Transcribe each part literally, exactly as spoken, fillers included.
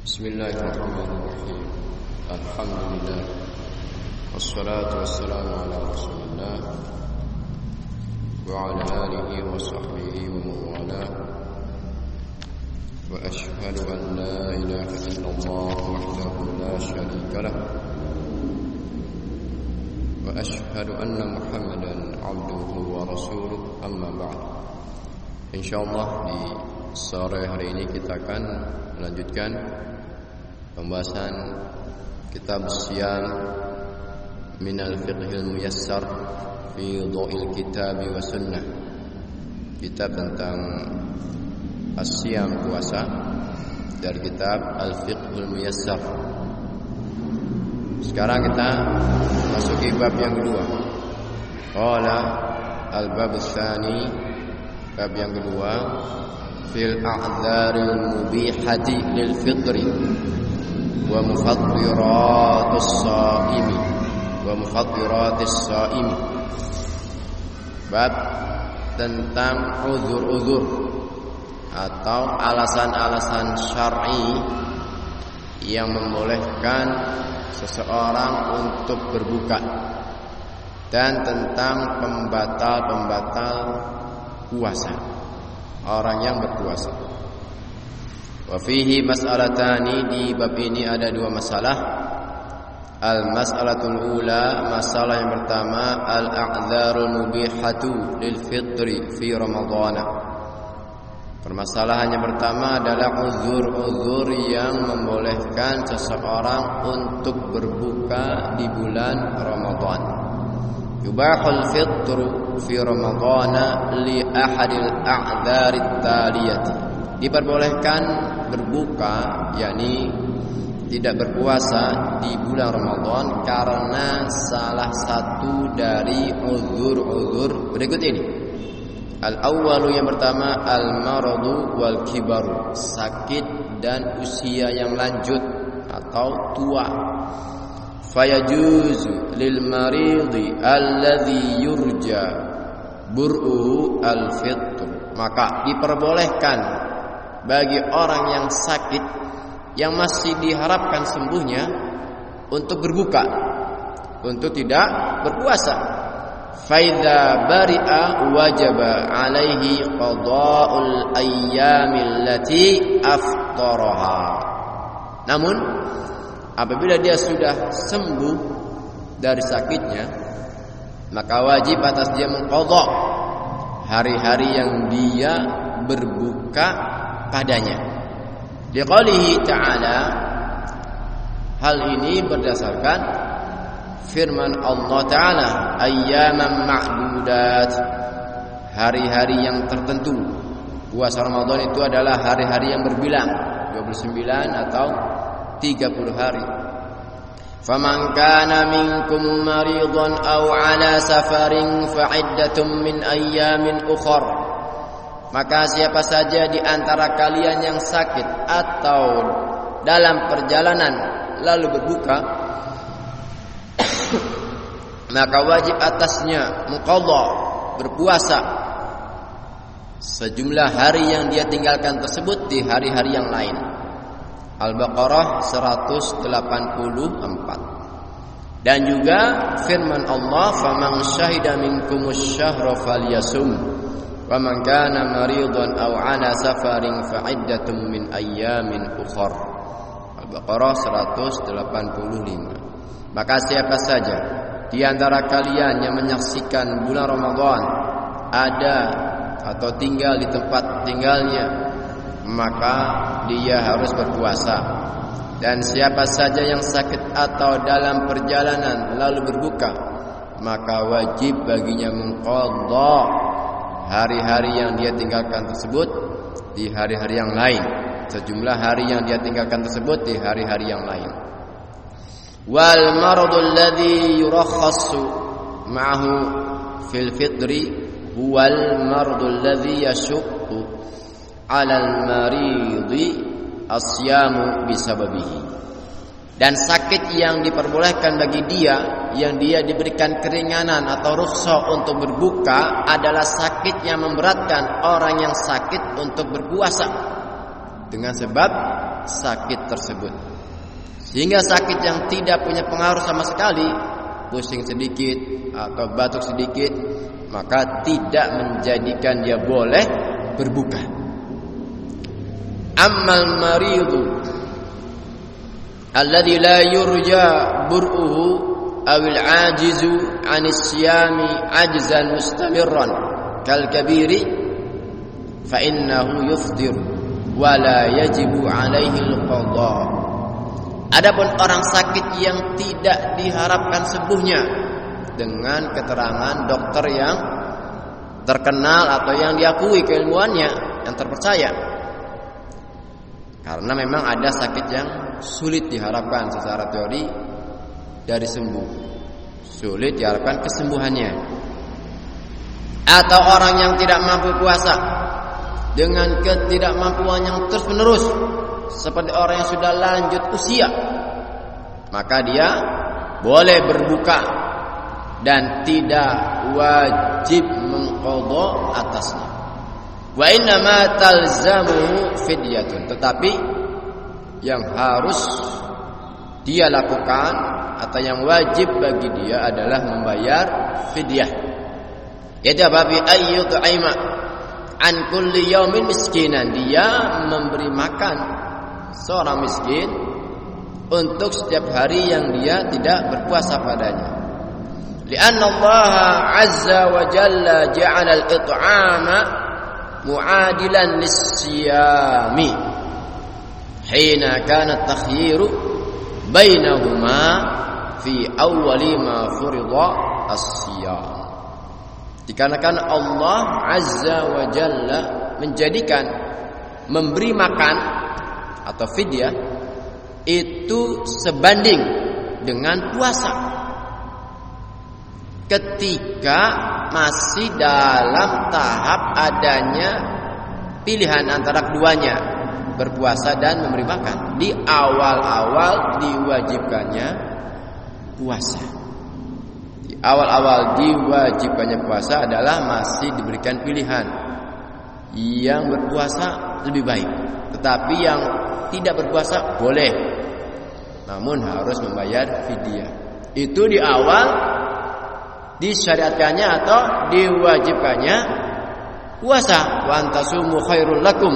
Bismillahirrahmanirrahim. Alhamdulillah. Wassalatu wassalamu ala Rasulillah wa ala alihi wa sahbihi wa mawala. Wa ashhadu an la ilaha illallah wahdahu la syarika lah. Wa ashhadu anna Muhammadan abduhu wa rasuluh, amma ba'd. Insyaallah di sore hari ini kita akan melanjutkan pembahasan kitab Siyam Minal Fiqhil Muyassar fi Dha'il Kitab wa Sunnah. Kitab tentang As-Siyam, puasa, dari kitab Al-Fiqhul Muyassar. Sekarang kita masuki bab yang kedua. Qala al-bab tsani, bab yang kedua, fil a'dzaril mubihati lil fitri wa mufattiratis shaimi wa mufattiratis shaimi. Bab tentang uzur-uzur atau alasan-alasan syar'i yang membolehkan seseorang untuk berbuka, dan tentang pembatal-pembatal puasa, orang yang berpuasa. Wa fihi mas'alatani, di bab ini ada dua masalah. Al-mas'alatul ula, masalah yang pertama, al-a'dzarul mubihatu lil fitri fi Ramadhan. Permasalahan yang pertama adalah uzur-uzur yang membolehkan seseorang untuk berbuka di bulan Ramadhan. Yubahul fitru fi Ramadhan li ahadil a'dzarit taliyati. Diperbolehkan berbuka, yakni tidak berpuasa di bulan Ramadan karena salah satu dari uzur-uzur berikut ini. Al-awwalu, yang pertama, al-maradu wal kibaru, sakit dan usia yang lanjut atau tua. Fayajuzu lil maridi alladhi yurja bur'uhu al-fitr, maka diperbolehkan bagi orang yang sakit yang masih diharapkan sembuhnya untuk berbuka, untuk tidak berpuasa. Faidza bari'a wajaba alaihi qada'ul ayyamil lati aftaraha. Namun apabila dia sudah sembuh dari sakitnya, maka wajib atas dia mengqadha hari-hari yang dia berbuka padanya. Liqaulihi ta'ala, hal ini berdasarkan firman Allah Ta'ala, ayyaman ma'dudat, hari-hari yang tertentu. Puasa Ramadan itu adalah hari-hari yang berbilang, dua puluh sembilan atau tiga puluh hari. Faman kana minkum maridan aw ala safarin fa iddatun min ayyamin ukhar. Maka siapa saja di antara kalian yang sakit atau dalam perjalanan lalu berbuka, maka wajib atasnya muqadha, berpuasa sejumlah hari yang dia tinggalkan tersebut di hari-hari yang lain. Al-Baqarah seratus delapan puluh empat. Dan juga firman Allah, faman syahida minkumus syahra falyasum wa man kana maridan aw ala safarin fa iddatun min ayyamin ukhar. Al-Baqarah seratus delapan puluh lima. Maka siapa saja di antara kalian yang menyaksikan bulan Ramadan ada atau tinggal di tempat tinggalnya, maka dia harus berpuasa. Dan siapa saja yang sakit atau dalam perjalanan lalu berbuka, maka wajib baginya mengqadha hari-hari yang dia tinggalkan tersebut di hari-hari yang lain, sejumlah hari yang dia tinggalkan tersebut di hari-hari yang lain. Wal maradul ladzi yurakhassu ma'ahu fil fitri huwal maradul ladzi yashuqqu 'alal maridi asyamu bisababihi. Dan sakit yang diperbolehkan bagi dia, yang dia diberikan keringanan atau rukhsah untuk berbuka, adalah sakit yang memberatkan orang yang sakit untuk berpuasa. Dengan sebab sakit tersebut. Sehingga sakit yang tidak punya pengaruh sama sekali, pusing sedikit atau batuk sedikit, maka tidak menjadikan dia boleh berbuka. Ammal maridu alladhi la yurja bur'uhu awil ajizu anis siyami ajzan mustamirran kal kabiri fa innahu yufdir wa la yajibu alaihi al-qadha. Adapun orang sakit yang tidak diharapkan sembuhnya dengan keterangan dokter yang terkenal atau yang diakui keilmuannya, yang terpercaya, karena memang ada sakit yang sulit diharapkan secara teori dari sembuh, sulit diharapkan kesembuhannya. Atau orang yang tidak mampu puasa dengan ketidakmampuan yang terus menerus, seperti orang yang sudah lanjut usia, maka dia boleh berbuka dan tidak wajib mengqadha atasnya. Wa inna ma talzamuhu fidyatun, tetapi yang harus dia lakukan atau yang wajib bagi dia adalah membayar fidyah. Yaitu apa? Bi ayyut'ima an kulli yaumin miskinan, dia memberi makan seorang miskin untuk setiap hari yang dia tidak berpuasa padanya. Lianna Allah azza wa jalla ja'ala al-it'ama mu'adilan lis-siyami hina kana at-takhyiru bainahuma fi awwali ma furida as-siyam. Dikarenakan Allah azza wa jalla menjadikan memberi makan atau fidyah itu sebanding dengan puasa ketika masih dalam tahap adanya pilihan antara keduanya, berpuasa dan memberi makan. Di awal-awal diwajibkannya puasa, di awal-awal diwajibkannya puasa adalah masih diberikan pilihan, yang berpuasa lebih baik, tetapi yang tidak berpuasa boleh, namun harus membayar fidyah. Itu di awal disyariatkannya atau diwajibkannya puasa. Wa antasumu khairul lakum,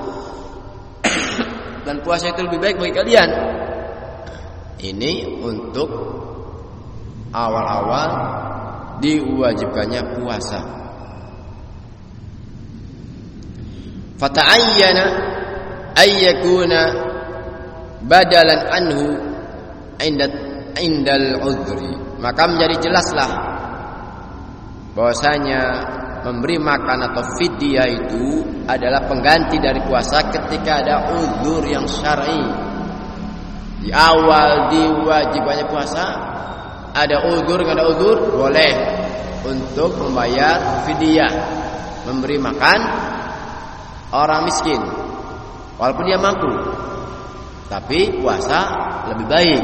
dan puasa itu lebih baik bagi kalian. Ini untuk awal-awal diwajibkannya puasa. Fata'ayyana ayyakuna badalan anhu inda indal udhri, maka menjadi jelaslah bahwasanya memberi makan atau fidyah itu adalah pengganti dari puasa ketika ada uzur yang syar'i. Di awal diwajibkannya puasa, ada uzur, enggak ada uzur, boleh untuk membayar fidyah, memberi makan orang miskin walaupun dia mampu, tapi puasa lebih baik.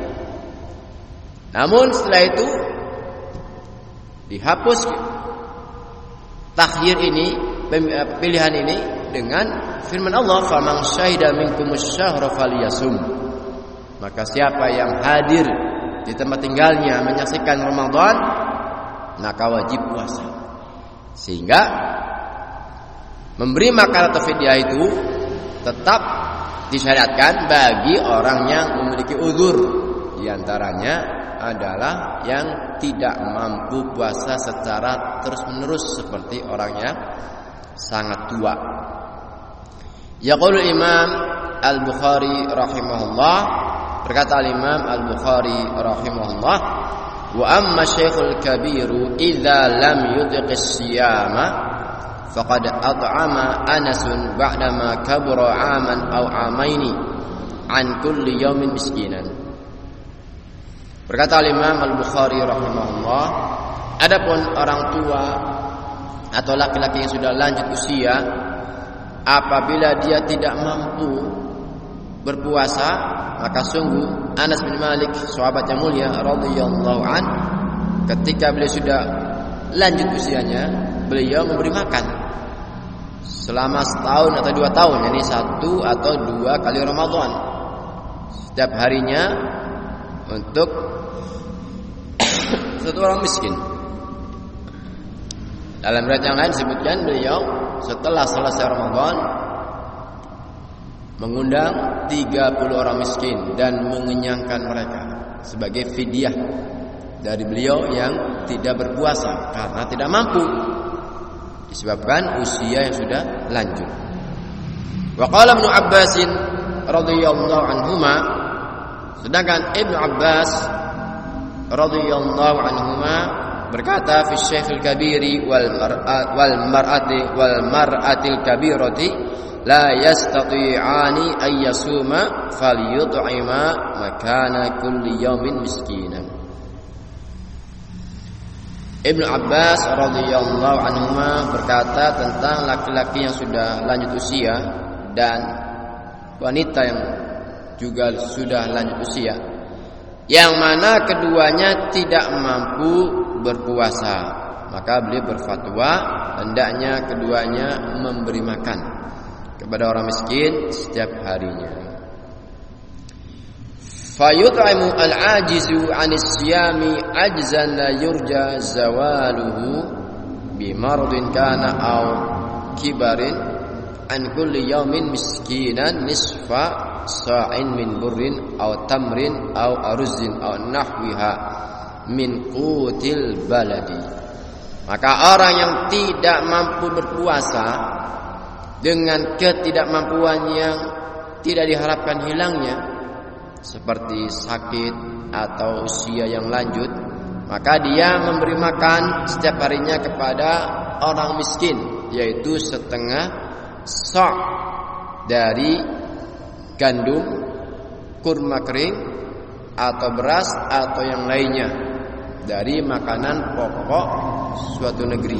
Namun setelah itu dihapus takhyir ini, pilihan ini, dengan firman Allah, faman syahida minkumus syahra falyasum, maka siapa yang hadir di tempat tinggalnya menyaksikan Ramadan, maka wajib puasa. Sehingga memberi makan atau fidyah itu tetap disyariatkan bagi orang yang memiliki uzur. Di antaranya adalah yang tidak mampu puasa secara terus-menerus, seperti orang yang sangat tua. Yaqulu Imam Al-Bukhari rahimahullah, berkata Imam Al-Bukhari rahimahullah, wa amma syekhul kabiru idza lam yutiqis siyama faqad at'ama Anasun ba'dama kabura 'aman aw 'amaini an kulli yaumin miskinan. Berkata Imam Al-Bukhari rahimahullah, adapun orang tua atau laki-laki yang sudah lanjut usia, apabila dia tidak mampu berpuasa, maka sungguh Anas bin Malik, sahabat yang mulia radhiyallahu an, ketika beliau sudah lanjut usianya, beliau memberi makan selama setahun atau dua tahun, yakni satu atau dua kali Ramadan, setiap harinya untuk satu orang miskin. Dalam riwayat yang lain disebutkan beliau setelah selesai Ramadan mengundang tiga puluh orang miskin dan mengenyangkan mereka sebagai fidyah dari beliau yang tidak berpuasa karena tidak mampu disebabkan usia yang sudah lanjut. Wa qala Ibnu Abbas radhiyallahu anhuma, sedangkan Ibnu Abbas radhiyallahu anhuma berkata fi Syekhul Kabiri wal mar'at wal mar'ati wal mar'atil kabirati la yastati'ani ay yasuma falyut'ima makana kulli yawmin miskinan. Ibnu Abbas radhiyallahu anhuma berkata tentang laki-laki yang sudah lanjut usia dan wanita yang juga sudah lanjut usia, yang mana keduanya tidak mampu berpuasa, maka beliau berfatwa hendaknya keduanya memberi makan kepada orang miskin setiap harinya. Fayut'imu al-ajizu 'anis siyami ajzan la yurja zawaluhu bi maradin kana aw kibarin an kulli yawmin miskinan nisfa sa'in min burrin aw tamrin aw aruzin aw nahwiha min qutil baladi. Maka orang yang tidak mampu berpuasa dengan ketidakmampuan yang tidak diharapkan hilangnya, seperti sakit atau usia yang lanjut, maka dia memberi makan setiap harinya kepada orang miskin, yaitu setengah sa' dari gandum, kurma kering atau beras atau yang lainnya dari makanan pokok suatu negeri.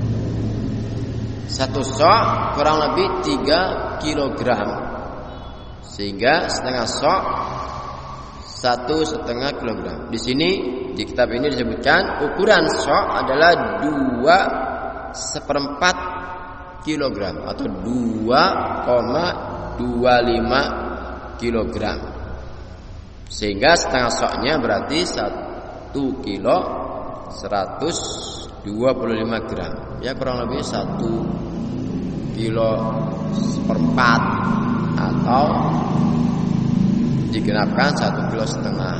Satu sa' kurang lebih tiga kilogram, sehingga setengah sa' satu setengah kilogram. Di sini di kitab ini disebutkan ukuran sa' adalah dua seperempat kilogram atau dua koma dua lima kilogram, sehingga setengah sa' berarti satu kilo seratus dua puluh lima gram, ya kurang lebih satu kilo seperempat atau digenapkan satu kilo setengah.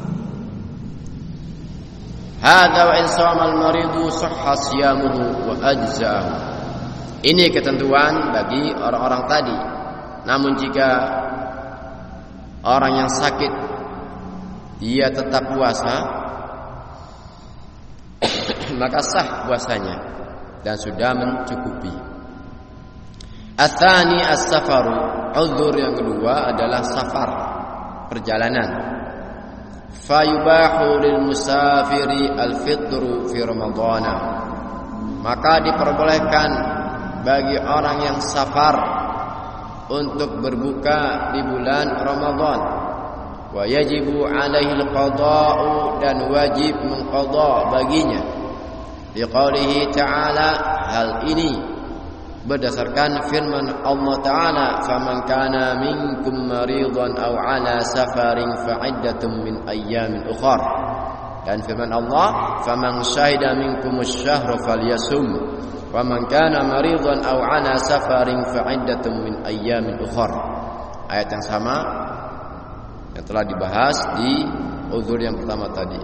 Hadza wa in shama al-maridu sahha siyamuhu wa ajza'ahu. Ini ketentuan bagi orang-orang tadi. Namun jika orang yang sakit dia tetap puasa, maka sah puasanya dan sudah mencukupi. Atsani as-safaru, uzur yang kedua adalah safar, perjalanan. Fayubahu lil musafiri al-fitru fi ramadhana, maka diperbolehkan bagi orang yang safar untuk berbuka di bulan Ramadan. Wa yajibu alaihi al-qada'u, dan wajib mengqadha baginya. Biqaulihi ta'ala, hal ini berdasarkan firman Allah Ta'ala, faman kana minkum maridan aw ala safarin fa'iddatun min ayyamin ukhar. Dan firman Allah, faman syahida minkum asy-syahra falyasum wa man kana maridan aw ala safarin fa'iddatun min ayyamin ukhar. Ayat yang sama yang telah dibahas di uzur yang pertama tadi.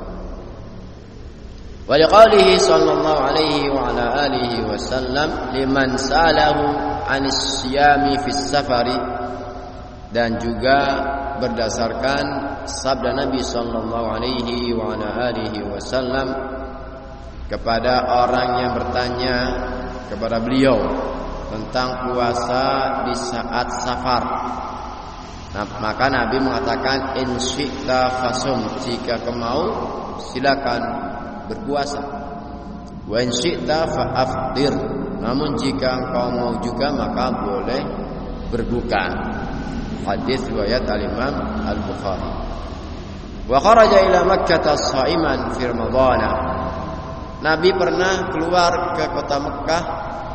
Wa liqaulihi sallallahu alaihi wa ala alihi wasallam liman salahu anis siyami fis safari, dan juga berdasarkan sabda Nabi sallallahu alaihi wa ala alihi wasallam kepada orang yang bertanya kepada beliau tentang puasa di saat safar. Nah, maka Nabi mengatakan in syi'ta fasum, jika kau mau silakan berpuasa. Wa in syi'ta fa'aftir, namun jika engkau mau juga maka boleh berbuka. Hadis riwayat al-Imam Al-Bukhari. Wa kharaja ila Makkah shaiman fi Ramadhan. Nabi pernah keluar ke kota Mekah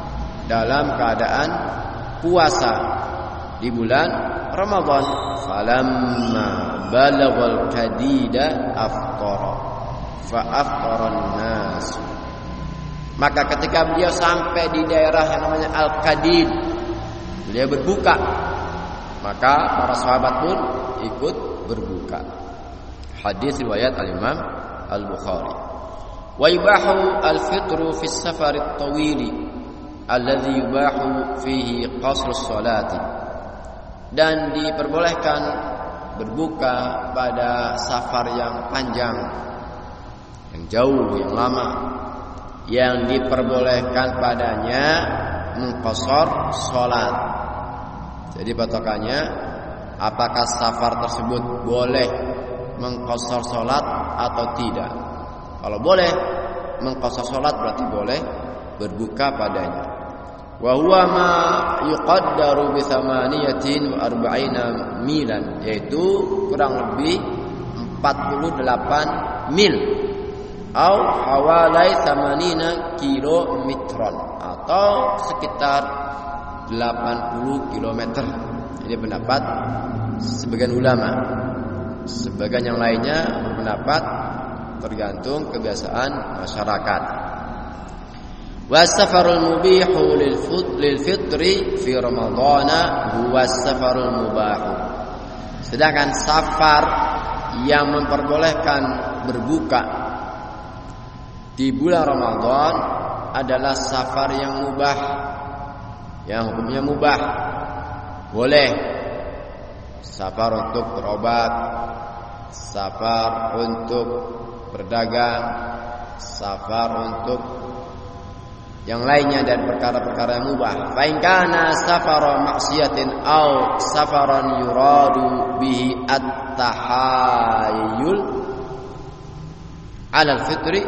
dalam keadaan puasa di bulan Ramadan. Falamma balaghal kadida aftara fa aftaran nas. Maka ketika beliau sampai di daerah yang namanya Al-Kadid, beliau berbuka. Maka para sahabat pun ikut berbuka. Hadis riwayat Al-Imam Al-Bukhari. Wa yubahu al-fitru fi as-safar at-tawil alladhi yubahu fihi qasr as-salati. Dan diperbolehkan berbuka pada safar yang panjang, yang jauh, yang lama, yang diperbolehkan padanya mengqasar salat. Jadi patokannya, apakah safar tersebut boleh mengqasar salat atau tidak. Kalau boleh mengqasar salat berarti boleh berbuka padanya. Wa huwa ma yuqaddaru bi thamaniyatin wa arba'ina milan, yaitu kurang lebih empat puluh delapan mil atau hawalai thamanina kilometron, atau sekitar delapan puluh kilometer. Ini pendapat sebagian ulama. Sebagian yang lainnya berpendapat tergantung kebiasaan masyarakat. Wasafarul mubihu lil fitri fi ramadhana huwa safarul mubahu. Sedangkan safar yang memperbolehkan berbuka di bulan Ramadan adalah safar yang mubah, yang hukumnya mubah, boleh. Safar untuk berobat, safar untuk berdagang, safar untuk yang lainnya dan perkara-perkara yang mubah. Fa in kana safara maksiatin aw safaran yuradu bihi at-tahayyul 'ala al-fitri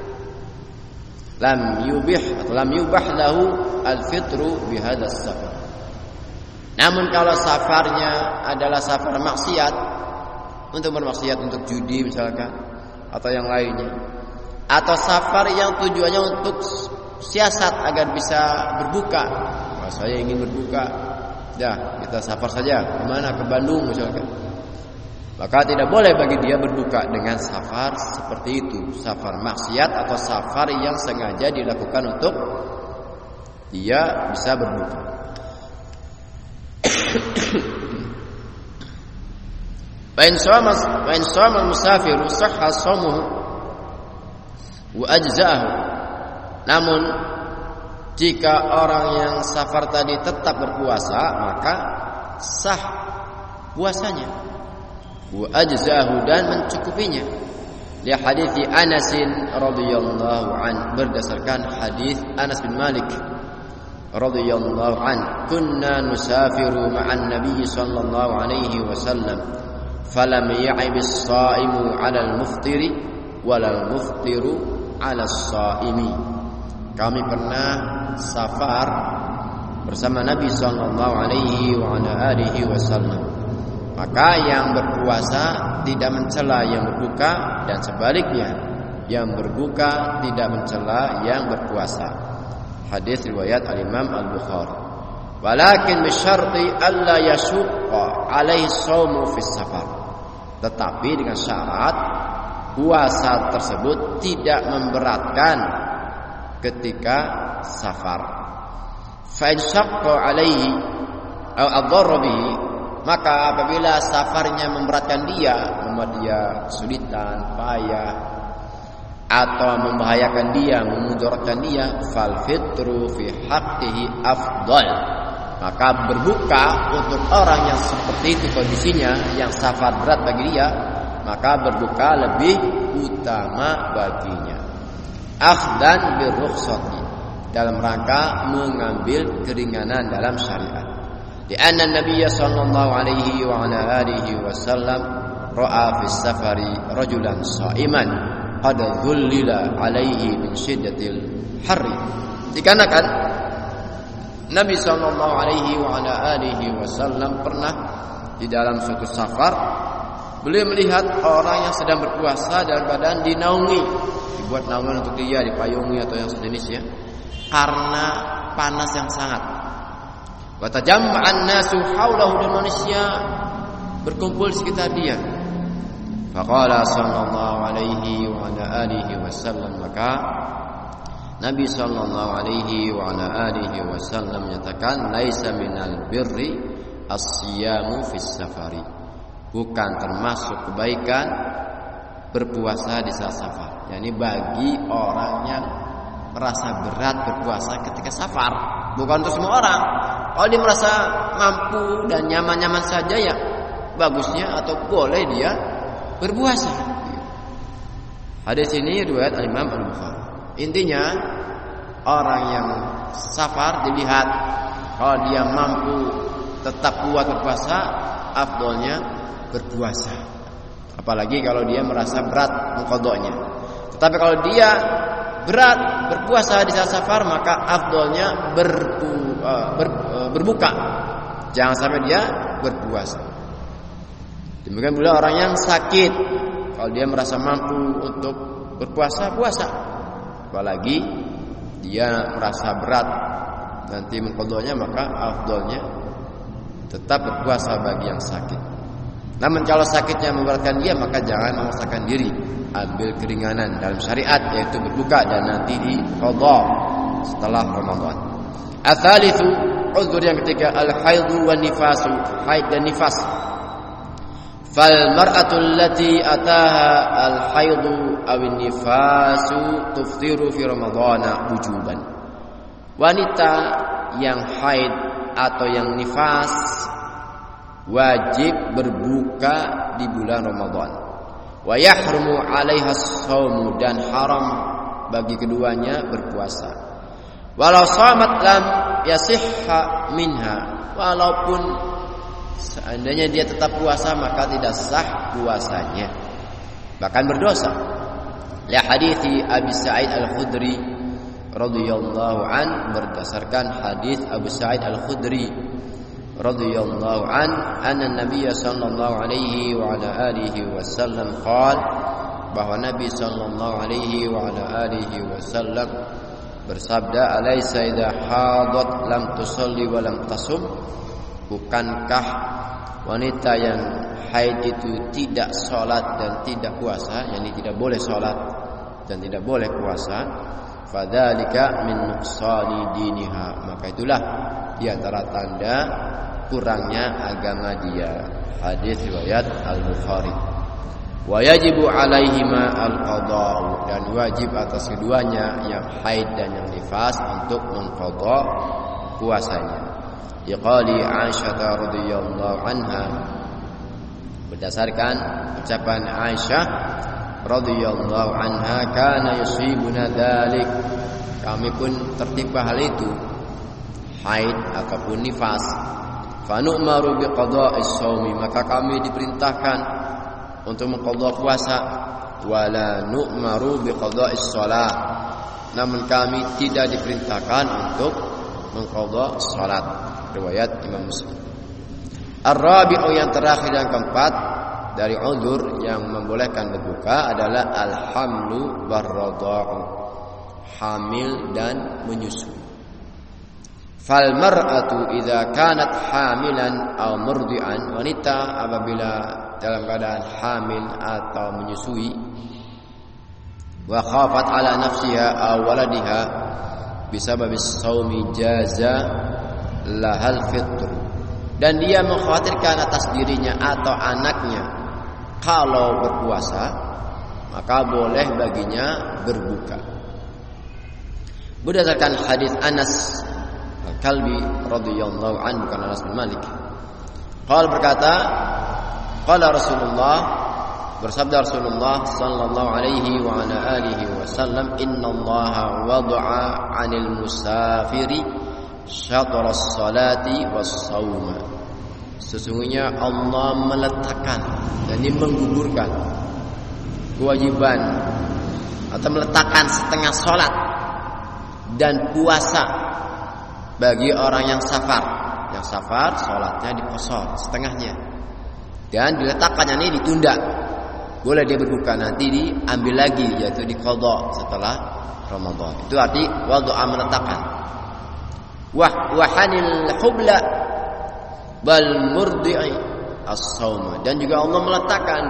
lam yubih atau lam yubah lahu al-fitru bi hadzal safar. Namun kalau safarnya adalah safar maksiat, untuk bermaksiat, untuk judi misalkan, atau yang lainnya, atau safar yang tujuannya untuk siasat agar bisa berbuka. Wah, saya ingin berbuka, dah kita safar saja, kemana? Ke Bandung misalkan. Maka tidak boleh bagi dia berbuka dengan safar seperti itu, safar maksiat atau safar yang sengaja dilakukan untuk dia bisa berbuka. Wa in shama wa in shama al-musafiru sahha shaumuhu wa ajza'ahu. Namun jika orang yang safar tadi tetap berpuasa, maka sah puasanya. Wa ajza'ahu, dan mencukupinya. Li hadits Anas radhiyallahu an, berdasarkan hadis Anas bin Malik radhiyallahu an, kunna nusafiru ma'an nabiy sallallahu alaihi wasallam falam ya'ibis shaimu 'alal muftiri walal muftiru 'alas shaimi. Kami pernah safar bersama Nabi sallallahu alaihi wa ala alihi wasallam, maka yang berpuasa tidak mencela yang berbuka, dan sebaliknya yang berbuka tidak mencela yang berpuasa. Hadis riwayat Al-Imam Al-Bukhari. Walakin bisyarti alla yashqa alaihi shaumu fis safar. Tetapi dengan syarat puasa tersebut tidak memberatkan ketika safar. Fa in syaqqa alaihi aw adharra bihi, maka apabila safarnya memberatkan dia, membuat dia kesulitan, payah, atau membahayakan dia, memudaratkan dia, fal fitru fi haqqihi afdal. Maka berbuka untuk orang yang seperti itu kondisinya, yang safar berat bagi dia, maka berbuka lebih utama baginya. Akhdan birukhsati, dalam rangka mengambil keringanan dalam syariat. Di anna Nabi sallallahu alaihi wa ala alihi wasallam ra'a fi safari rajulan sha'iman qad dhullila alaihi min shiddatil harri. Dikarenakan Nabi sallallahu alaihi wa ala alihi wasallam pernah di dalam suatu safar, beliau melihat orang yang sedang berpuasa dalam badan dinaungi, dibuat naungan untuk dia, dipayungi atau yang sejenisnya, karena panas yang sangat. Wa tajamma'an nasu haulahu, dan manusia berkumpul di sekitar dia. Faqala sallallahu alaihi wa ala alihi wasallam, maka Nabi sallallahu alaihi wa ala alihi wasallam menyatakan, laisa minal birri as-siyamu fis safari. Bukan termasuk kebaikan berpuasa di saat safar. Yani bagi orang yang merasa berat berpuasa ketika safar. Bukan untuk semua orang. Kalau dia merasa mampu dan nyaman-nyaman saja, ya bagusnya atau boleh dia berpuasa. Hadis ini riwayat Imam Al-Bukhari. Intinya orang yang safar dilihat, kalau dia mampu tetap kuat berpuasa, afdolnya berpuasa. Apalagi kalau dia merasa berat mengqadanya. Tetapi kalau dia berat berpuasa di saat safar, maka afdolnya berpu, uh, ber, uh, berbuka. Jangan sampai dia berpuasa. Demikian pula orang yang sakit, kalau dia merasa mampu untuk berpuasa, puasa. Apalagi dia merasa berat nanti mengqadanya, maka afdolnya tetap berpuasa bagi yang sakit. Namun kalau sakitnya memberatkan dia, maka jangan memaksakan diri. Ambil keringanan dalam syariat, yaitu berbuka dan nanti diqadha setelah Ramadan. Ats-tsalitsu, uzur yang ketiga, al-haidhu wan nifasu, haid dan nifas. Fal mar'atu allati ataha al-haidhu aw an-nifasu tuftiru fi ramadhana wujuban. Wanita yang haid atau yang nifas wajib berbuka di bulan Ramadan. Wa yahrumu 'alaiha as-shaum, dan haram bagi keduanya berpuasa. Walau shamat lam yasihha minha, walaupun seandainya dia tetap puasa maka tidak sah puasanya, bahkan berdosa. Ya hadithi Abi Sa'id Al-Khudri radhiyallahu an, berdasarkan hadis Abu Sa'id Al-Khudri radhiyallahu an, anna Nabiy sallallahu alaihi wa ala alihi wasallam qala, bahwa Nabi sallallahu alaihi wa ala alihi wasallam bersabda, alaysa idza hadat lam tusalli wa lam tasum. Bukankah wanita yang haid itu tidak sholat dan tidak puasa, yakni tidak boleh sholat dan tidak boleh puasa? Fadzalika min nuqsani diniha, maka itulah di antara tanda kurangnya agama dia. Hadis riwayat Al-Bukhari. Wa yajibu alaihima al-qadha, dan wajib atas keduanya, yang haid dan yang nifas, untuk mengqadha puasanya. Yaqali Aisyah radhiyallahu anha, berdasarkan ucapan Aisyah radhiyallahu anha, kana yusibuna dzalik, kami pun tertimpa hal itu, haid ataupun nifas. Fa nu'maru biqada'is shaumi, maka kami diperintahkan untuk mengqadha puasa. Wala nu'maru biqada'is shalah, namun kami tidak diperintahkan untuk mengqadha salat. Riwayat Imam Muslim. Ar-rabi'u, yang terakhir dan keempat dari uzur yang membolehkan berbuka adalah al-hamlu war-radha'u, hamil dan menyusui. Fal mar'atu idza kanat hamilan aw murdi'an, wanita apabila dalam keadaan hamil atau menyusui, wa khafat ala nafsiha aw waladiha bisabab as-shaumi jaza lahal fitr, dan dia mengkhawatirkan atas dirinya atau anaknya kalau berpuasa, maka boleh baginya berbuka. Berdasarkan hadis Anas Al-Kalbi radhiyallahu anhu, bukan Anas bin Malik, qala, berkata, qala Rasulullah, bersabda Rasulullah sallallahu alaihi wa ala alihi wasallam, innallaha wada'a 'anil musafiri syatras salati was shauma, sesungguhnya Allah meletakkan, jadi menggugurkan kewajiban atau meletakkan setengah salat dan puasa bagi orang yang safar. Yang safar salatnya diqosor setengahnya, dan diletakkannya ini ditunda. Boleh dia berbuka, nanti diambil lagi, yaitu diqadha setelah Ramadan. Itu arti wada'a, meletakkan. Wah wahanil hubla bal murdi'i as-saum. Dan juga Allah meletakkan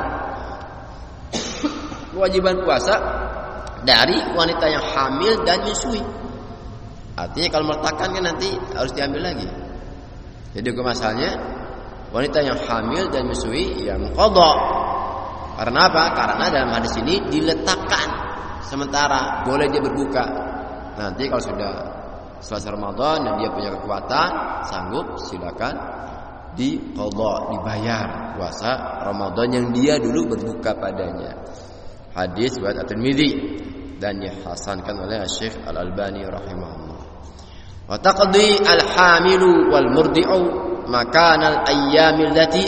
kewajiban puasa dari wanita yang hamil dan menyusui. Artinya kalau meletakkan kan nanti harus diambil lagi. Jadi masalahnya wanita yang hamil dan menyusui ya qada. Karena apa? Karena dalam hadis ini diletakkan sementara, boleh dia berbuka. Nanti kalau sudah selesai Ramadan dan dia punya kekuatan, sanggup, silakan diqadha, dibayar puasa Ramadan yang dia dulu berbuka padanya. Hadis riwayat At-Tirmidzi dan dihasankan oleh Syekh Al-Albani rahimahullah. Wa taqdi al-hamilu wal murdi'u makanal ayyamil lati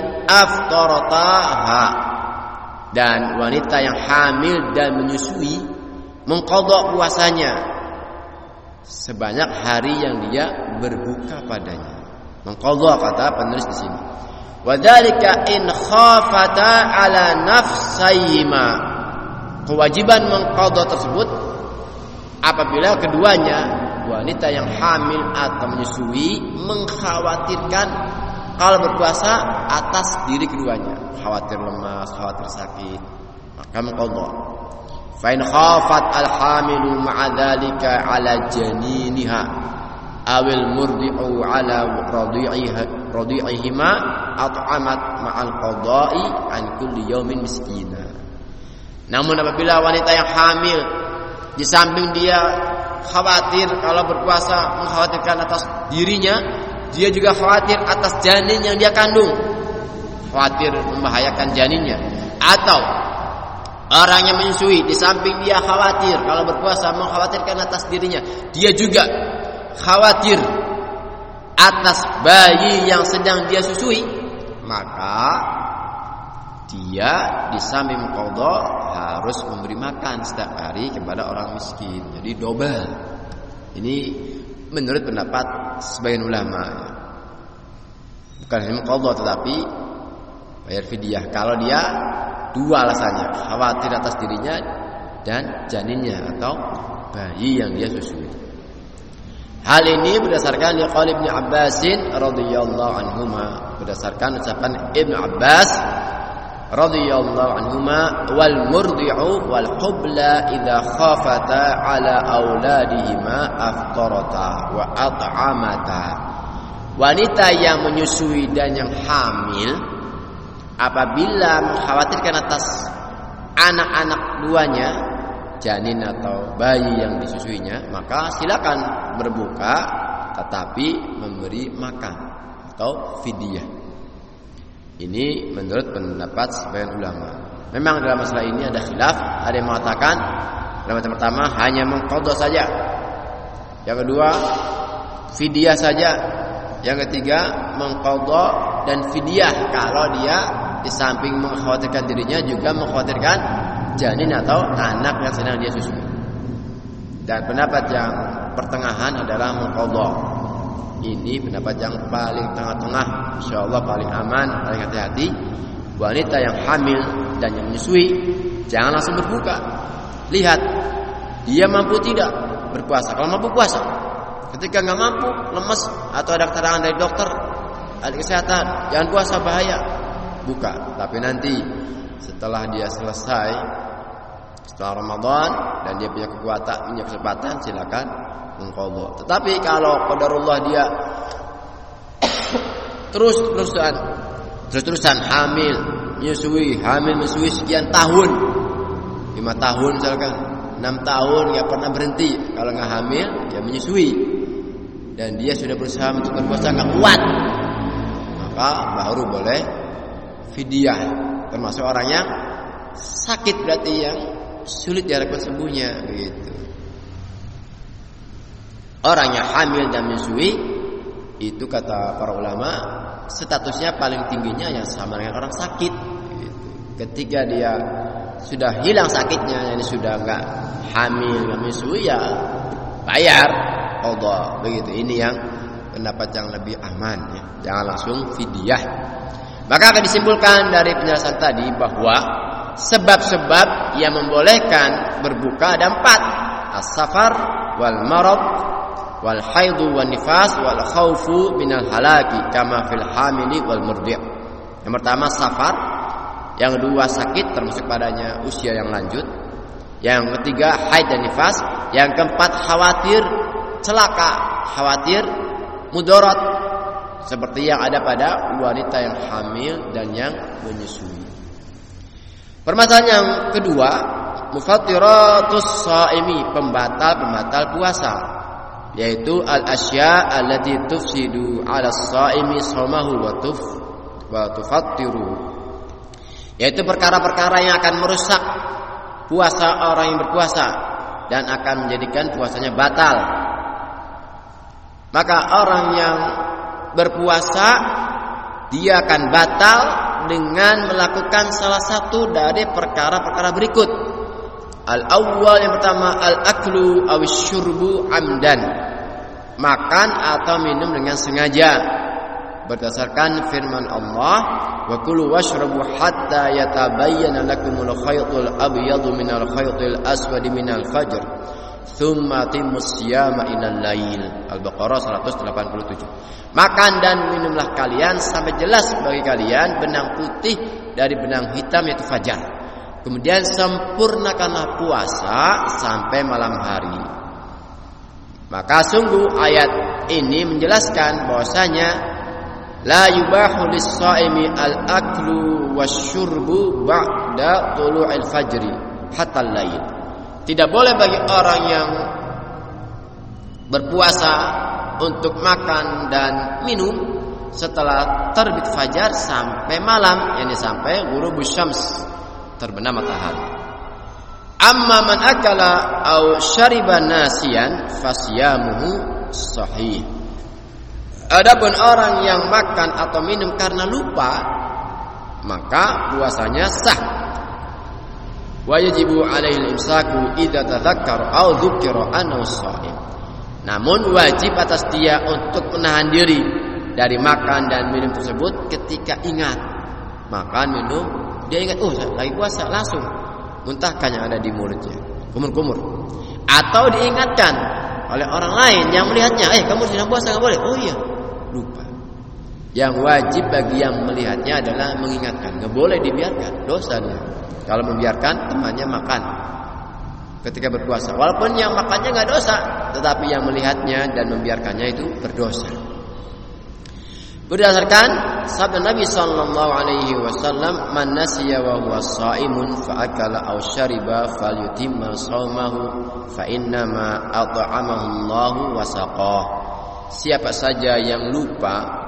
aftarataha. Dan wanita yang hamil dan menyusui mengqadha puasanya sebanyak hari yang dia berbuka padanya. Mengqadha kata penulis di sini. Wa dzalika in khafata ala nafsayhima. Kewajiban mengqadha tersebut apabila keduanya, wanita yang hamil atau menyusui, mengkhawatirkan kalau berpuasa atas diri keduanya, khawatir lemas, khawatir sakit, maka mengqadha. Fa in khafat al-hamilu ma'a dzalika 'ala janiniha awil murdi'u 'ala radi'iha radi'ihima at'amat ma'al qada'i an kulli yaumin miskina. Namun apabila wanita yang hamil di samping dia khawatir kalau berpuasa mengkhawatirkan atas dirinya, dia juga khawatir atas janin yang dia kandung, khawatir membahayakan janinnya. Atau orang yang menyusui di samping dia khawatir kalau berpuasa mengkhawatirkan atas dirinya, dia juga khawatir atas bayi yang sedang dia susui, maka dia di samping qadha harus memberi makan setiap hari kepada orang miskin. Jadi double. Ini menurut pendapat sebagian ulama. Bukan hanya qadha tetapi bayar fidyah kalau dia dua alasannya, khawatir atas dirinya dan janinnya atau bayi yang dia susui. Hal ini berdasarkan liqaul Ibnu Abbasin radhiyallahu anhuma, berdasarkan ucapan Ibnu Abbas radhiyallahu anhuma, wal murdi'u wal hubla idza khafata ala auladihima aftarata wa at'amata. Wanita yang menyusui dan yang hamil apabila mengkhawatirkan atas anak-anak duanya, janin atau bayi yang disusuinya, maka silakan berbuka tetapi memberi makan atau fidyah. Ini menurut pendapat sebagian ulama. Memang dalam masalah ini ada khilaf. Ada yang mengatakan dalam yang pertama hanya mengqadha saja, yang kedua fidyah saja, yang ketiga mengqadha dan fidyah kalau dia di samping mengkhawatirkan dirinya juga mengkhawatirkan janin atau anak yang sedang dia susui. Dan pendapat yang pertengahan adalah mengqadha. Ini pendapat yang paling tengah-tengah, insyaallah paling aman, paling hati-hati. Wanita yang hamil dan yang menyusui jangan langsung berbuka. Lihat dia mampu tidak berpuasa. Kalau mampu puasa. Ketika nggak mampu, lemes atau ada keterangan dari dokter, ahli kesehatan, jangan puasa bahaya, buka. Tapi nanti setelah dia selesai, setelah Ramadan dan dia punya kekuatan, punya kesempatan, silakan mengqadha. Tetapi kalau qadarullah dia terus-terusan terus-terusan hamil, menyusui, hamil menyusui sekian tahun, lima tahun misalkan, enam tahun enggak pernah berhenti, kalau enggak hamil ya menyusui, dan dia sudah berusaha untuk berpuasa enggak kuat, maka baru boleh fidyah. Termasuk orang yang sakit, berarti yang sulit diharapkan sembuhnya begitu. Orang yang hamil dan menyusui itu kata para ulama statusnya paling tingginya yang sama dengan orang sakit gitu. Ketika dia sudah hilang sakitnya, yani sudah enggak hamil dan menyusui, ya bayar qadha begitu. Ini yang pendapat yang lebih aman ya. Jangan langsung fidyah. Maka akan disimpulkan dari penjelasan tadi bahwa sebab-sebab yang membolehkan berbuka ada empat: as-safar wal marad wal haidu wan nifas wal khaufu minal halaki kama fil hamili wal murdi'. Yang pertama safar, yang kedua sakit termasuk padanya usia yang lanjut, yang ketiga haid dan nifas, yang keempat khawatir celaka, khawatir mudarat seperti yang ada pada wanita yang hamil dan yang menyusui. Permasalahan yang kedua, mufattiratus shaimi, pembatal-pembatal puasa, yaitu al-asya' allati tufsidu 'ala as-shaimi shaumahu wa tuf wa tufattiru, yaitu perkara-perkara yang akan merusak puasa orang yang berpuasa dan akan menjadikan puasanya batal. Maka orang yang berpuasa dia akan batal dengan melakukan salah satu dari perkara-perkara berikut. Al-awwal, yang pertama, al-aklu awis syurbu amdan, makan atau minum dengan sengaja, berdasarkan firman Allah, wa kulu washrabu hatta yatabayyana lakumul khaytul abyadu minal khaytil aswadi minal fajr thumma timus siyama ilal lail. Al-Baqarah seratus delapan puluh tujuh. Makan dan minumlah kalian sampai jelas bagi kalian benang putih dari benang hitam, yaitu fajar. Kemudian sempurnakanlah puasa sampai malam hari. Maka sungguh ayat ini menjelaskan bahwasanya la yubahu lis-shaimi al-aklu wasyurbu ba'da tulu'il fajri hatta al-lail. Tidak boleh bagi orang yang berpuasa untuk makan dan minum setelah terbit fajar sampai malam, yakni sampai ghurubus syams, terbenam matahari. Amma man akala aw syariba nasiyan fasyamuhu sahih. Adapun orang yang makan atau minum karena lupa, maka puasanya sah. Wa yajibu alaihi al-imsaku idza tadzakkara aw dzukira annahu shaim. Namun wajib atas dia untuk menahan diri dari makan dan minum tersebut ketika ingat. Makan, minum, dia ingat, oh lagi puasa, langsung muntahkan yang ada di mulutnya, kumur-kumur. Atau diingatkan oleh orang lain yang melihatnya, eh kamu sedang puasa, enggak boleh. Oh iya, lupa. Yang wajib bagi yang melihatnya adalah mengingatkan, enggak boleh dibiarkan, dosa dia kalau membiarkan temannya makan ketika berpuasa. Walaupun yang makannya enggak dosa, tetapi yang melihatnya dan membiarkannya itu berdosa. Berdasarkan sabda Nabi sallallahu alaihi wasallam, man nasiya wa huwa shaimun fa akala aw syariba falyutimma shaumahu fa inna ma at'amahu Allahu wa saqah. Siapa saja yang lupa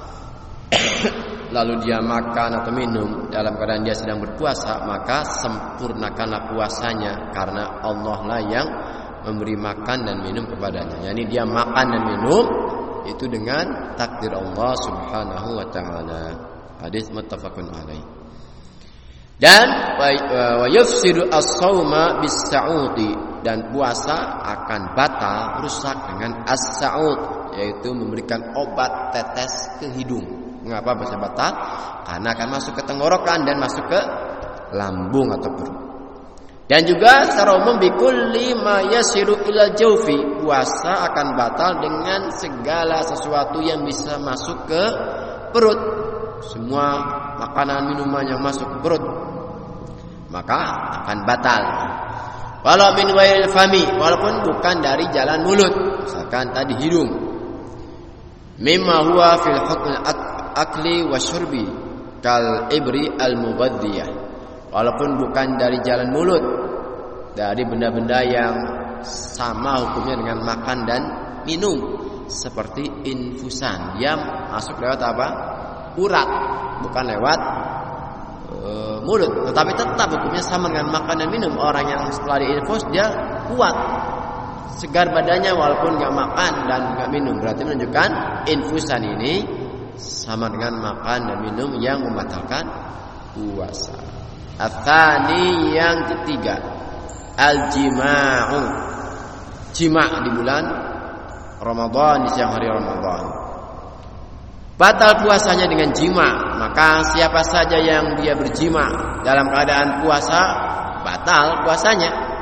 lalu dia makan atau minum dalam keadaan dia sedang berpuasa, maka sempurnakanlah puasanya, karena Allah lah yang memberi makan dan minum kepadanya. Yani dia makan dan minum itu dengan takdir Allah Subhanahu wa taala. Hadis muttafaqun alaih. Dan wa yufsidu as-shauma bis-sa'udi, dan puasa akan batal, rusak dengan as-sa'ud, yaitu memberikan obat tetes ke hidung. Mengapa bisa batal? Karena akan masuk ke tenggorokan dan masuk ke lambung atau perut. Dan juga secara umum bikulli ma yasiru ilal jawfi, puasa akan batal dengan segala sesuatu yang bisa masuk ke perut. Semua makanan minuman yang masuk ke perut maka akan batal. Walau min ghairil fami, walaupun bukan dari jalan mulut, misalkan tadi hidung. Mimma huwa fil hukmil akli wasyurbi kal ibri al mubaddiyah, walaupun bukan dari jalan mulut, dari benda-benda yang sama hukumnya dengan makan dan minum, seperti infusan, dia masuk lewat apa? Urat, bukan lewat e, mulut, tetapi tetap hukumnya sama dengan makan dan minum. Orang yang setelah diinfus dia kuat, segar badannya walaupun nggak makan dan nggak minum, berarti menunjukkan infusan ini sama dengan makan dan minum yang membatalkan puasa. Atsani, yang ketiga, al-jima'u, jima' di bulan Ramadan, di siang hari Ramadan. Batal puasanya dengan jima', maka siapa saja yang dia berjima' dalam keadaan puasa, batal puasanya.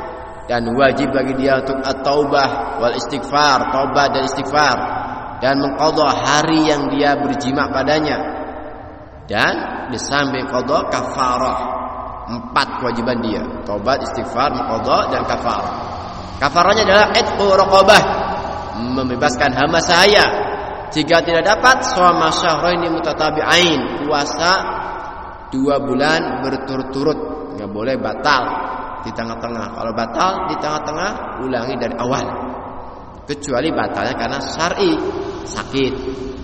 dan wajib bagi dia untuk at-taubah wal istighfar, taubat dan istighfar, dan mengqadha hari yang dia berjima padanya. Dan di samping qadha kafarah, empat kewajiban dia, taubat, istighfar, mengqadha dan kafarah. Kafarahnya adalah itqu raqabah, membebaskan hamba sahaya. Jika tidak dapat shoma syahraini mutatabi'ain, puasa dua bulan berturut-turut, enggak boleh batal di tengah-tengah. Kalau batal di tengah-tengah, ulangi dari awal. Kecuali batalnya karena syar'i, sakit,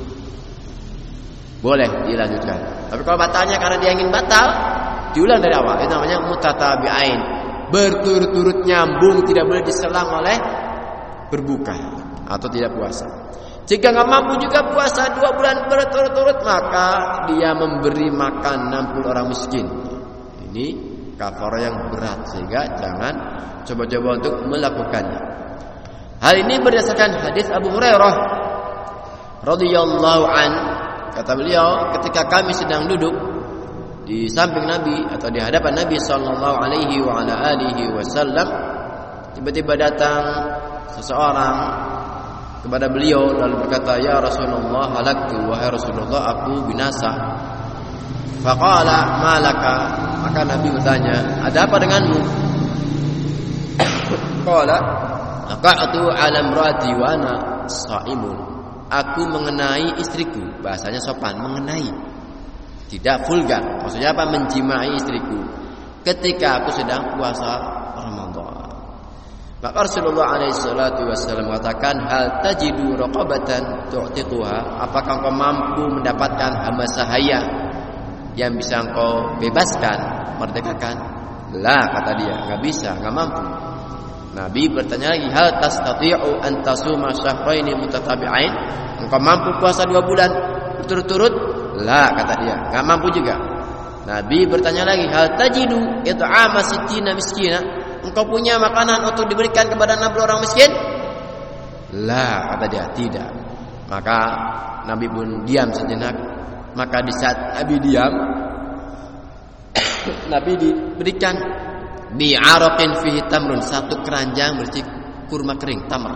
boleh dilanjutkan. Tapi kalau batalnya karena dia ingin batal, diulang dari awal. Itu namanya mutatabi'ain, berturut-turut nyambung, tidak boleh diselang oleh berbuka atau tidak puasa. Jika nggak mampu juga puasa dua bulan berturut-turut, maka dia memberi makan enam puluh orang miskin. Ini kafarah yang berat, sehingga jangan coba-coba untuk melakukannya. Hal ini berdasarkan hadis Abu Hurairah radhiyallahu an. Kata beliau, ketika kami sedang duduk di samping Nabi atau di hadapan Nabi sallallahu alaihi wa ala alihi wasallam, tiba-tiba datang seseorang kepada beliau lalu berkata, "Ya Rasulullah, halaktu, wahai Rasulullah, aku binasa." Faqala, "Malaka?" Maka Nabi bertanya, "Ada apa denganmu?" Qala, "Aqa'tu 'ala imraati wa ana sha'imun." Aku mengenai istriku, bahasanya sopan, mengenai, tidak vulgar. Maksudnya apa? Menjimai istriku ketika aku sedang puasa Ramadan. Maka Rasulullah alaihi salatu wasallam mengatakan, "Hal tajidu raqabatan tu'tiquha?" Apakah engkau mampu mendapatkan hamba sahaya yang bisa engkau bebaskan, merdekakan? La, kata dia, enggak bisa, enggak mampu. Nabi bertanya lagi, "Hal tastati'u an tasuma syahraini mutatabi'ain?" Engkau mampu puasa dua bulan berturut-turut? La, kata dia, enggak mampu juga. Nabi bertanya lagi, "Hal tajidu it'ama sittina miskina?" Engkau punya makanan untuk diberikan kepada enam puluh orang miskin? La, kata dia, tidak. Maka Nabi pun diam sejenak. Maka di saat Nabi diam, Nabi diberikan bi araqin fihi tamrun, satu keranjang berisi kurma kering, tamar.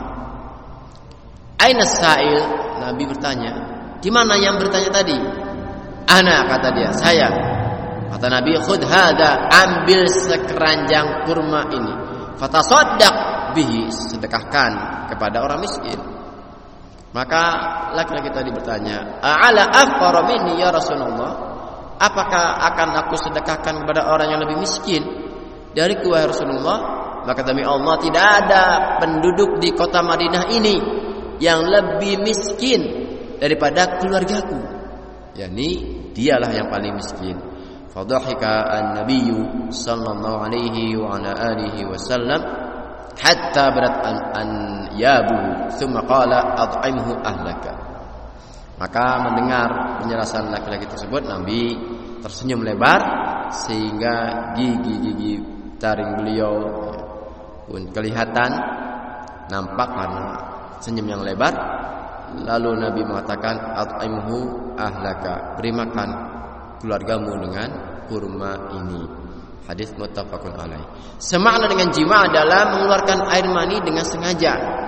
Aina sa'il? Nabi bertanya, "Di mana yang bertanya tadi?" "Ana," kata dia, "saya." Kata Nabi, "Khudh hadza," ambil sekeranjang kurma ini, fatasaddaq bihi, sedekahkan kepada orang miskin. Maka laki-laki tadi bertanya, "A'ala afqara minni ya Rasulullah?" Apakah akan aku sedekahkan kepada orang yang lebih miskin dariku wahai Rasulullah? Maka demi Allah, tidak ada penduduk di kota Madinah ini yang lebih miskin daripada keluargaku. yakni dialah yang paling miskin. Fadhahika an-nabiyyu sallallahu alaihi wa ala alihi wasallam hatta barat an, an yabu thumma qala ad'imhu ahlaka. Maka mendengar penjelasan laki-laki tersebut, Nabi tersenyum lebar sehingga gigi-gigi taring beliau pun kelihatan nampak karena senyum yang lebar. Lalu Nabi mengatakan at'imhu ahlaka, beri makan keluargamu dengan kurma ini. Hadis muttafaqun alaih. Semakna dengan jima adalah mengeluarkan air mani dengan sengaja,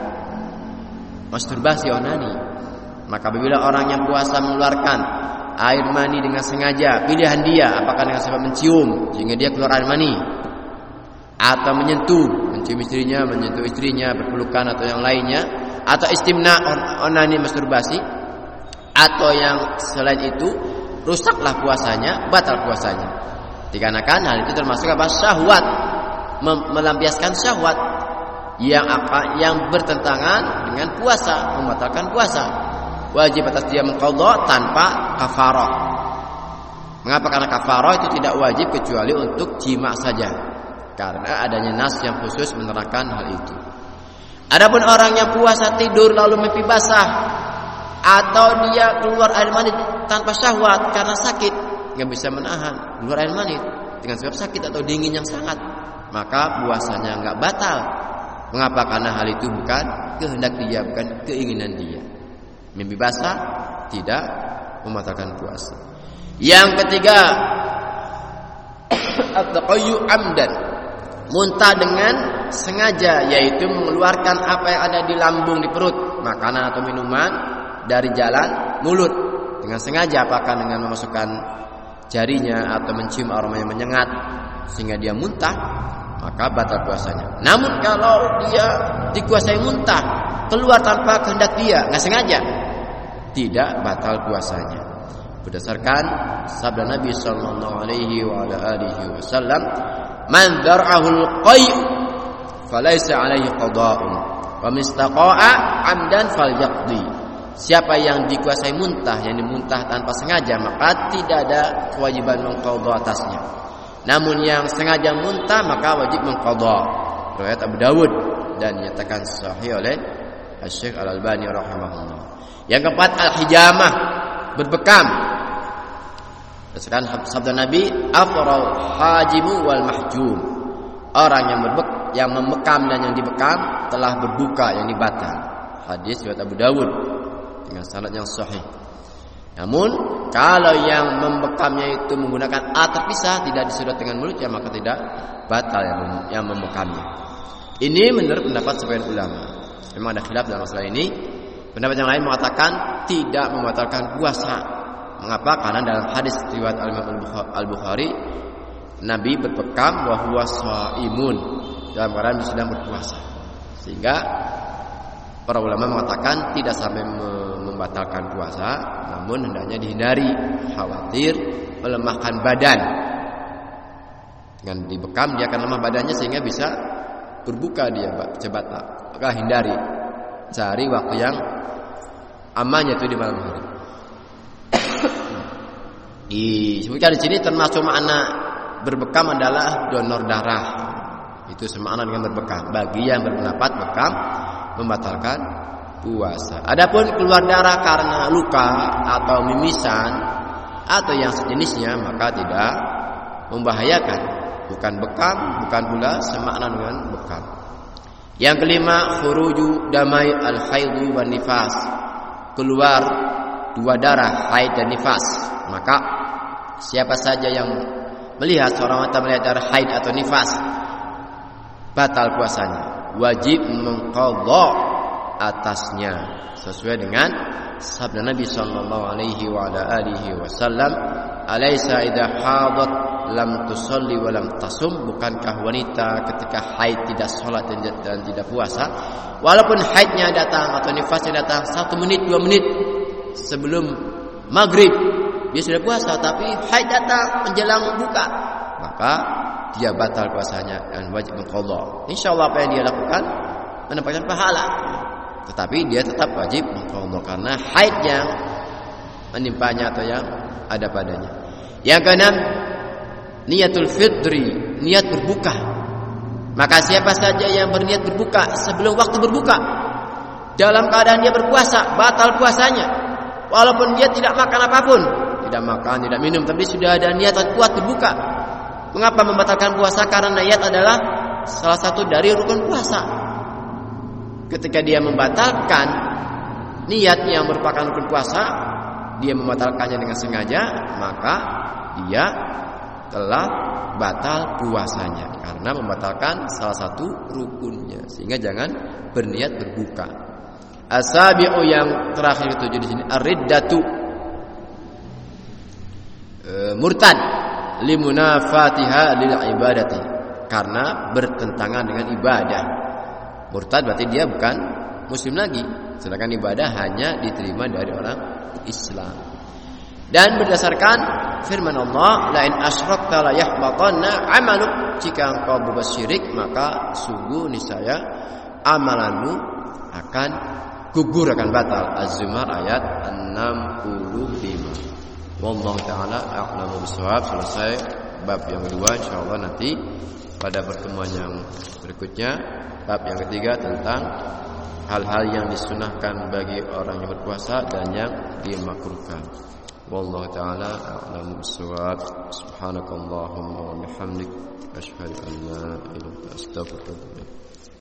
masturbasi onani. Maka apabila orang yang puasa mengeluarkan air mani dengan sengaja, pilihan dia apakah dengan sebab mencium sehingga dia keluar air mani, atau menyentuh, mencium istrinya, menyentuh istrinya, berpelukan atau yang lainnya, atau istimna onani masturbasi, atau yang selain itu, rusaklah puasanya, batal puasanya. Dikarenakan hal itu termasuk apa? Syahwat, mem- melampiaskan syahwat yang apa? Yang bertentangan dengan puasa, membatalkan puasa. Wajib atas dia mengqadha tanpa kafarah. Mengapa? Karena kafarah itu tidak wajib kecuali untuk jima saja, karena adanya nas yang khusus menerangkan hal itu. Adapun orang yang puasa tidur lalu mimpi basah, atau dia keluar air mani tanpa syahwat karena sakit, nggak bisa menahan keluar air mani dengan sebab sakit atau dingin yang sangat, maka puasanya nggak batal. Mengapa? Karena hal itu bukan kehendak dia, bukan keinginan dia. Mimpi basah tidak membatalkan puasa. Yang ketiga, at-taqayyu amdan, muntah dengan sengaja, yaitu mengeluarkan apa yang ada di lambung, di perut, makanan atau minuman dari jalan mulut dengan sengaja, apakah dengan memasukkan jarinya atau mencium aroma yang menyengat sehingga dia muntah, maka batal puasanya. Namun kalau dia dikuasai muntah, keluar tanpa kehendak dia, nggak sengaja, tidak batal puasanya. Berdasarkan sabda Nabi sallallahu alaihi wasallam, "Man dar'ahul qay' falaysa alaihi qada'un, wa mistaqa'a 'amdan falyaqdi." Siapa yang dikuasai muntah, yang dimuntah tanpa sengaja, maka tidak ada kewajiban mengqadha atasnya. Namun yang sengaja muntah maka wajib mengqadha. Riwayat Abu Dawud dan dinyatakan sahih oleh Syekh Al-Albani rahimahullah. Yang keempat, al-hijamah, berbekam. Berdasarkan sabda Nabi, afral hajimu wal mahjum. Orang yang berbek, yang membekam dan yang dibekam telah berbuka, yang dibatal. Hadis riwayat Abu Dawud dengan sanad yang sahih. Namun kalau yang membekamnya itu menggunakan alat terpisah, tidak disedot dengan mulutnya, maka tidak batal yang, mem- yang membekamnya. Ini menurut pendapat sebagian ulama. Memang ada khilaf dalam masalah ini. Pendapat yang lain mengatakan tidak membatalkan puasa. Mengapa? Karena dalam hadis riwayat Al-Bukhari, Nabi berbekam wa huwa shaimun, dalam keadaan sedang berpuasa. Sehingga para ulama mengatakan tidak sampai membatalkan puasa, namun hendaknya dihindari, khawatir melemahkan badan. Dengan dibekam dia akan lemah badannya sehingga bisa berbuka dia cepat. Maka hindari, cari waktu yang aman, yaitu di malam hari. Disebutkan di sini termasuk makna berbekam adalah donor darah. Itu semakna dengan berbekam. Bagi yang berpendapat bekam membatalkan puasa. Adapun keluar darah karena luka atau mimisan atau yang sejenisnya, maka tidak membahayakan. Bukan bekam, bukan pula semakna dengan bekam. Yang kelima, khuruju damai al-haidhi wan nifas. Keluar dua darah, haid dan nifas. Maka siapa saja yang melihat seorang wanita melihat darah haid atau nifas, batal puasanya, wajib mengqadha atasnya sesuai dengan sabda Nabi sallallahu alaihi wa ala alihi wasallam, "Alaisa idza hadat lam tusalli wa lam tasum." Bukankah wanita ketika haid tidak salat dan, dan tidak puasa, walaupun haidnya datang atau nifasnya datang satu menit dua menit sebelum maghrib, dia sudah puasa, tapi haid datang menjelang buka, maka dia batal puasanya dan wajib mengqadha. Insyaallah apa yang dia lakukan mendapatkan pahala, tetapi dia tetap wajib mengqadha karena haid yang menimpanya atau yang ada padanya. Yang keenam, niyatul fitri, niat berbuka. Maka siapa saja yang berniat berbuka sebelum waktu berbuka dalam keadaan dia berpuasa, batal puasanya. Walaupun dia tidak makan apapun, tidak makan, tidak minum, tapi sudah ada niat kuat berbuka. Mengapa membatalkan puasa? Karena niat adalah salah satu dari rukun puasa. Ketika dia membatalkan niat yang merupakan rukun puasa, dia membatalkannya dengan sengaja, maka dia telah batal puasanya karena membatalkan salah satu rukunnya. Sehingga jangan berniat berbuka. Asabi'u, yang terakhir itu di sini, ar-riddatu, e, murtad, limunafatiha lil ibadati, karena bertentangan dengan ibadah. Murtad berarti dia bukan muslim lagi, sedangkan ibadah hanya diterima dari orang Islam. Dan berdasarkan firman Allah, la in asyrakta la yahbatanna 'amaluk, jika engkau berbuat syirik maka sungguh niscaya amalanmu akan gugur, akan batal. Az-Zumar ayat enam puluh lima. Wallahu taala a'lamu bishawab. Selesai bab yang kedua, insyaallah nanti pada pertemuan yang berikutnya, bab yang ketiga tentang hal-hal yang disunahkan bagi orang yang berpuasa dan yang dimakruhkan. Wallahu taala a'lamu bishawab. Subhanakallahumma wa bihamdik, asyhadu an la ilaha illa anta, astaghfiruka wa atubu ilaik.